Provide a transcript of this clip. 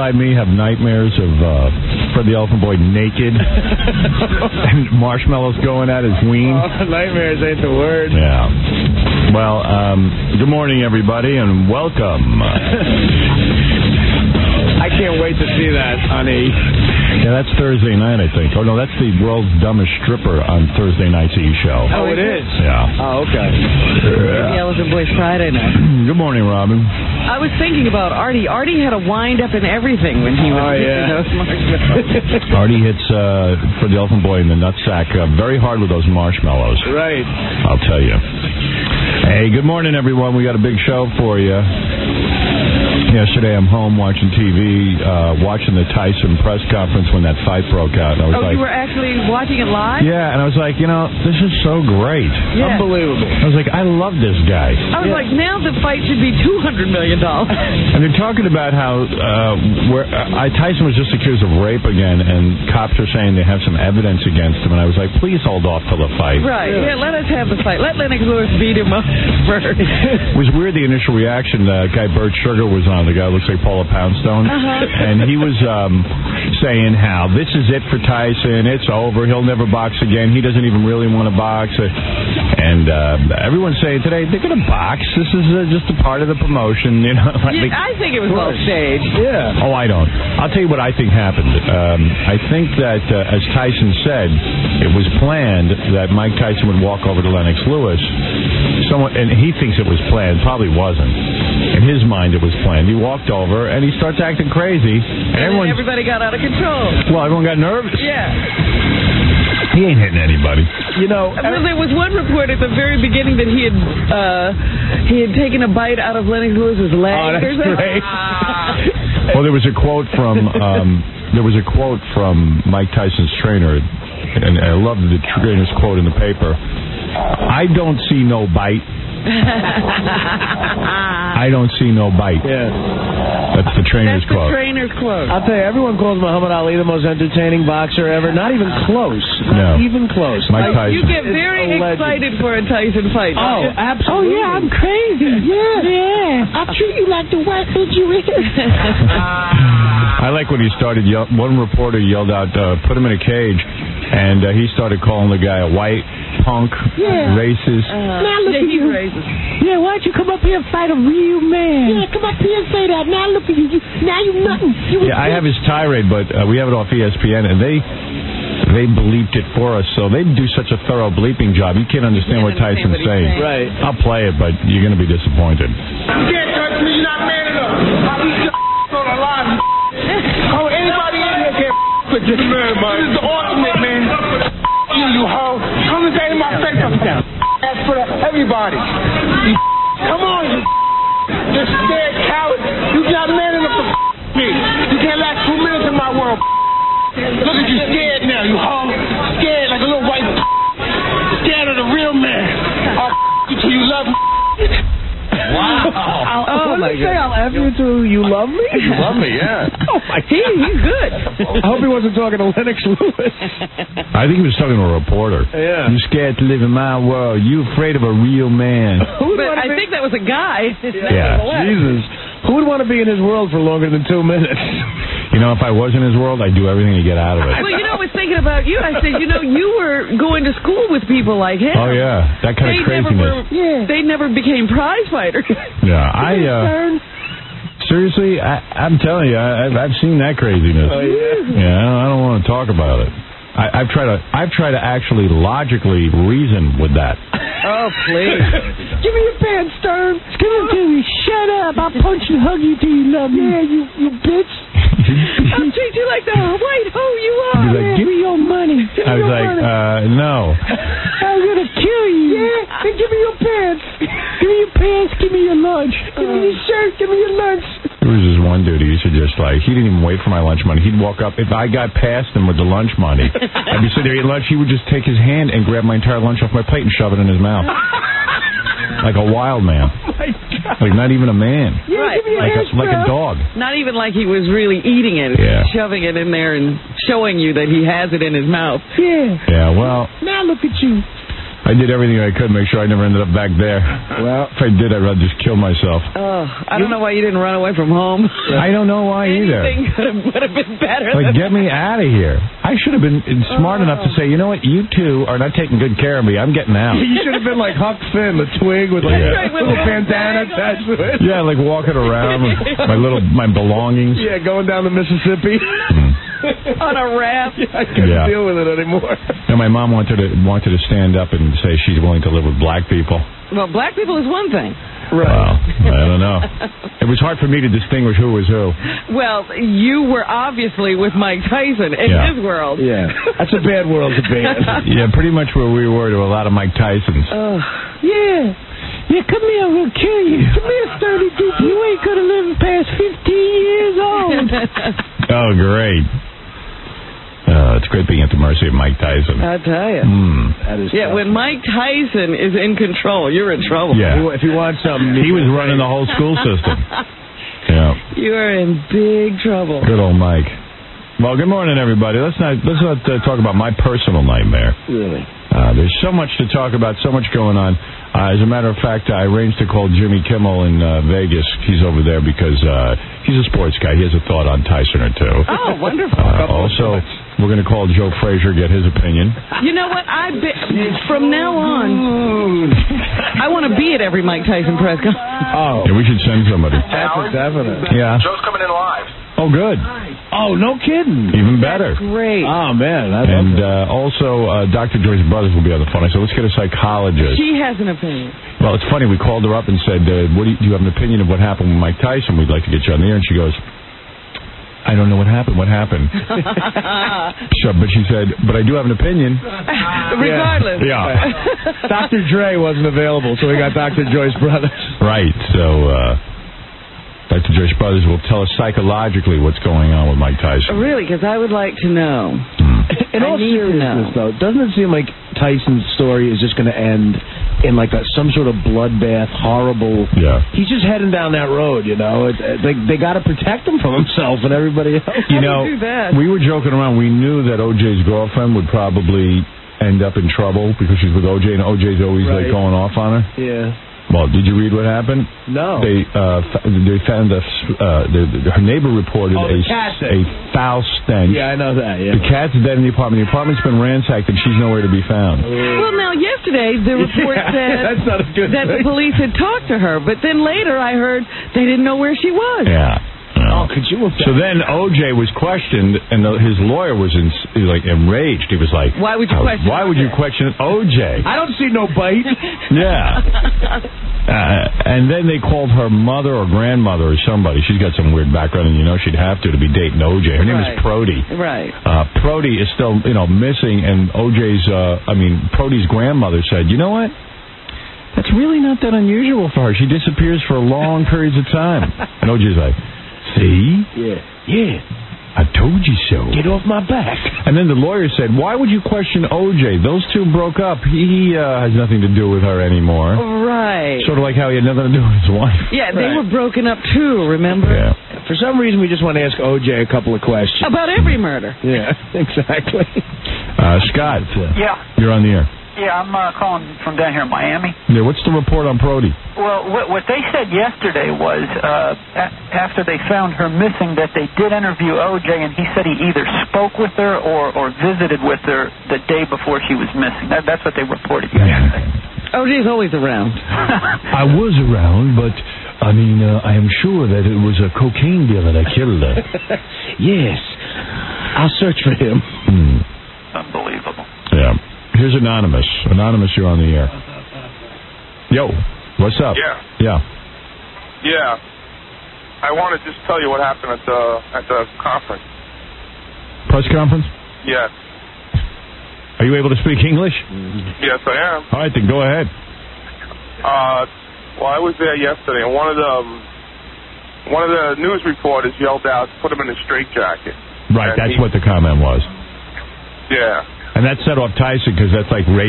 beside me have nightmares of Fred the Elephant Boy naked and marshmallows going at his ween. Oh, nightmares ain't the word. Yeah. Well, good morning, everybody, and welcome. I can't wait to see that, honey. Yeah, that's Thursday night, I think. Oh, no, that's the world's dumbest stripper on Thursday night's E! Show. Oh, it is? Yeah. Oh, okay. The Elephant Boy's Friday night. Good morning, Robin. I was thinking about Artie. Artie had a wind-up in everything when he was eating those marshmallows. Artie hits for the Elephant Boy in the nutsack very hard with those marshmallows. Right. I'll tell you. Hey, good morning, everyone. We got a big show for you. Yesterday, I'm home watching TV, watching the Tyson press conference when that fight broke out. And I was you were actually watching it live? Yeah, and I was like, this is so great. Yeah. Unbelievable. I was like, I love this guy. I was like, now the fight should be $200 million. And they're talking about how Tyson was just accused of rape again, and cops are saying they have some evidence against him. And I was like, please hold off till the fight. Right. Yeah, let us have the fight. Let Lennox Lewis beat him up first. It was weird, the initial reaction. The guy Bert Sugar was on. The guy looks like Paula Poundstone. And he was saying how this is it for Tyson. It's over. He'll never box again. He doesn't even really want to box. And everyone's saying today, they're going to box. This is just a part of the promotion. I think it was all staged. Yeah. Oh, I don't. I'll tell you what I think happened. I think that, as Tyson said, it was planned that Mike Tyson would walk over to Lennox Lewis. And he thinks it was planned. Probably wasn't. In his mind, it was planned. He walked over, and he starts acting crazy. And everybody got out of control. Well, everyone got nervous. Yeah. He ain't hitting anybody. Well, there was one report at the very beginning that he had taken a bite out of Lennox Lewis's leg. Oh, that's great. Well, there was a quote from Mike Tyson's trainer, and I love the trainer's quote in the paper. I don't see no bite. I don't see no bite. Yeah. That's the trainer's quote. That's the trainer's quote. I'll tell you, everyone calls Muhammad Ali the most entertaining boxer ever. Not even close. Not even close. Mike Tyson. You get very excited for a Tyson fight. Oh, absolutely. Oh, yeah, I'm crazy. Yeah. I'll treat you like the white bitch you is. I like when he started. One reporter yelled out, "Put him in a cage," and he started calling the guy a white punk, racist. Now look at you. Racist. Yeah, why don't you come up here and fight a real man? Yeah, come up here and say that. Now look at you. Now you nothing. I have his tirade, but we have it off ESPN, and they bleeped it for us, so they do such a thorough bleeping job. You can't understand what Tyson's saying. Right. I'll play it, but you're going to be disappointed. You can't touch me. You're not man enough. I'll eat your on the line. Oh, anybody in here can't with this man, man. This is the ultimate, man. You hoe. Come and say in my face. That's for everybody. Come on, you scared coward. You not man enough to me. You can't last 2 minutes in my world. Look at you scared now, you hoe. Scared like a little white. Scared of the real man. I'll you till you love me. Wow. Oh, what did he say? I'll F you till you love me? You love me, yeah. Oh, my God. He's good. I hope he wasn't talking to Lennox Lewis. I think he was talking to a reporter. Yeah. You're scared to live in my world. You afraid of a real man. But I think that was a guy. Yeah. Jesus. Who would want to be in his world for longer than 2 minutes? You know, if I was in his world, I'd do everything to get out of it. Well, I was thinking about you. I said, you were going to school with people like him. Oh, yeah. That kind of craziness. They never became prize fighters. Yeah, seriously, I'm telling you, I've seen that craziness. Oh, yeah? Yeah, I don't want to talk about it. I've tried to actually logically reason with that. Oh, please. Give me your pants, Stern. Give it to me. Shut up. I'll punch and hug you till you love me. Yeah, you bitch. I'll treat you like the white hoe you are. Like, give me your money. I was like, no. I'm going to kill you. Yeah, and give me your pants. Give me your pants. Give me your lunch. Give me your shirt. Give me your lunch. There was this one dude who used to just he didn't even wait for my lunch money. He'd walk up. If I got past him with the lunch money, I'd be sitting there eating lunch. He would just take his hand and grab my entire lunch off my plate and shove it in his mouth. Like a wild man. Oh, my God. Like not even a man. Yeah, right. Like a dog. Not even like he was really eating it. Yeah. Shoving it in there and showing you that he has it in his mouth. Yeah. Yeah, well. Now look at you. I did everything I could to make sure I never ended up back there. Well, if I did, I'd rather just kill myself. Oh, I don't know why you didn't run away from home. I don't know why either. Anything would have been better. Like, get me out of here. I should have been smart enough to say, you know what, you two are not taking good care of me. I'm getting out. You should have been like Huck Finn, the twig with like a little bandana attached to it. Yeah, like walking around with my belongings. Yeah, going down the Mississippi. On a raft. I couldn't deal with it anymore. And my mom wanted to stand up and say she's willing to live with black people. Well, black people is one thing. Right. Well, I don't know. It was hard for me to distinguish who was who. Well, you were obviously with Mike Tyson in his world. Yeah. That's a bad world to be in. Yeah, pretty much where we were to a lot of Mike Tysons. Yeah. Yeah, come here, I'm going to kill you. Come here, Sturdy Duke. You ain't going to live past 15 years old. Oh, great. It's great being at the mercy of Mike Tyson. I tell you. That is tough. When Mike Tyson is in control, you're in trouble. Yeah. If you want something, he was running the whole school system. Yeah. You are in big trouble. Good old Mike. Well, good morning, everybody. Let's not talk about my personal nightmare. Really? There's so much to talk about, so much going on. As a matter of fact, I arranged to call Jimmy Kimmel in Vegas. He's over there because he's a sports guy. He has a thought on Tyson or two. Oh, wonderful. Also, we're going to call Joe Frazier, get his opinion. You know what? From now on, I want to be at every Mike Tyson press conference. Oh. Yeah, we should send somebody. That's a definite. Yeah. Joe's coming in live. Oh, good. Oh, no kidding. Even better. That's great. Oh, man. And also, Dr. Joyce Brothers will be on the phone. I said, let's get a psychologist. She has an opinion. Well, it's funny. We called her up and said, do you have an opinion of what happened with Mike Tyson? We'd like to get you on the air. And she goes, I don't know what happened. What happened? But she said, but I do have an opinion. Regardless. Yeah. Dr. Dre wasn't available, so we got Dr. Joyce Brothers. Right. So, Dr. Joyce Brothers will tell us psychologically what's going on with Mike Tyson. Really? Because I would like to know. In all seriousness, though, doesn't it seem like Tyson's story is just going to end in like some sort of bloodbath, horrible... Yeah. He's just heading down that road, you know. They got to protect him from himself and everybody else. You know, we were joking around. We knew that O.J.'s girlfriend would probably end up in trouble because she's with O.J., and O.J.'s always like going off on her. Yeah. Well, did you read what happened? No. They found her neighbor reported a foul stench. Yeah, I know that. Yeah. The cat's dead in the apartment. The apartment's been ransacked, and she's nowhere to be found. Well, now yesterday the report said that's not a good that the police had talked to her, but then later I heard they didn't know where she was. Yeah. Oh, could you have... So then O.J. was questioned, and his lawyer was enraged. He was like, "Why would you question? Why would you question O.J.? I don't see no bite." Yeah. And then they called her mother or grandmother or somebody. She's got some weird background, and you know she'd have to be dating O.J. Her name is Prody. Right. Prody is still, missing, and Prody's grandmother said, you know what? That's really not that unusual for her. She disappears for long periods of time. And O.J.'s like, see? Yeah. I told you so. Get off my back. And then the lawyer said, why would you question O.J.? Those two broke up. He has nothing to do with her anymore. Right. Sort of like how he had nothing to do with his wife. Yeah, they were broken up too, remember? Yeah. For some reason, we just want to ask O.J. a couple of questions. About every murder. Yeah, exactly. Scott. Yeah. You're on the air. Yeah, I'm calling from down here in Miami. Yeah, what's the report on Prody? Well, what they said yesterday was after they found her missing that they did interview O.J., and he said he either spoke with her or visited with her the day before she was missing. That's what they reported yesterday. O.J.'s always around. I was around, but, I am sure that it was a cocaine dealer that killed her. Yes. I'll search for him. Unbelievable. Yeah. Here's Anonymous. Anonymous, you're on the air. Yo, what's up? Yeah. I want to just tell you what happened at the conference. Press conference? Yes. Are you able to speak English? Yes, I am. All right, then go ahead. Well, I was there yesterday, and one of the news reporters yelled out, "Put him in a straitjacket." Right, that's what the comment was. Yeah. And that set off Tyson because that's like race.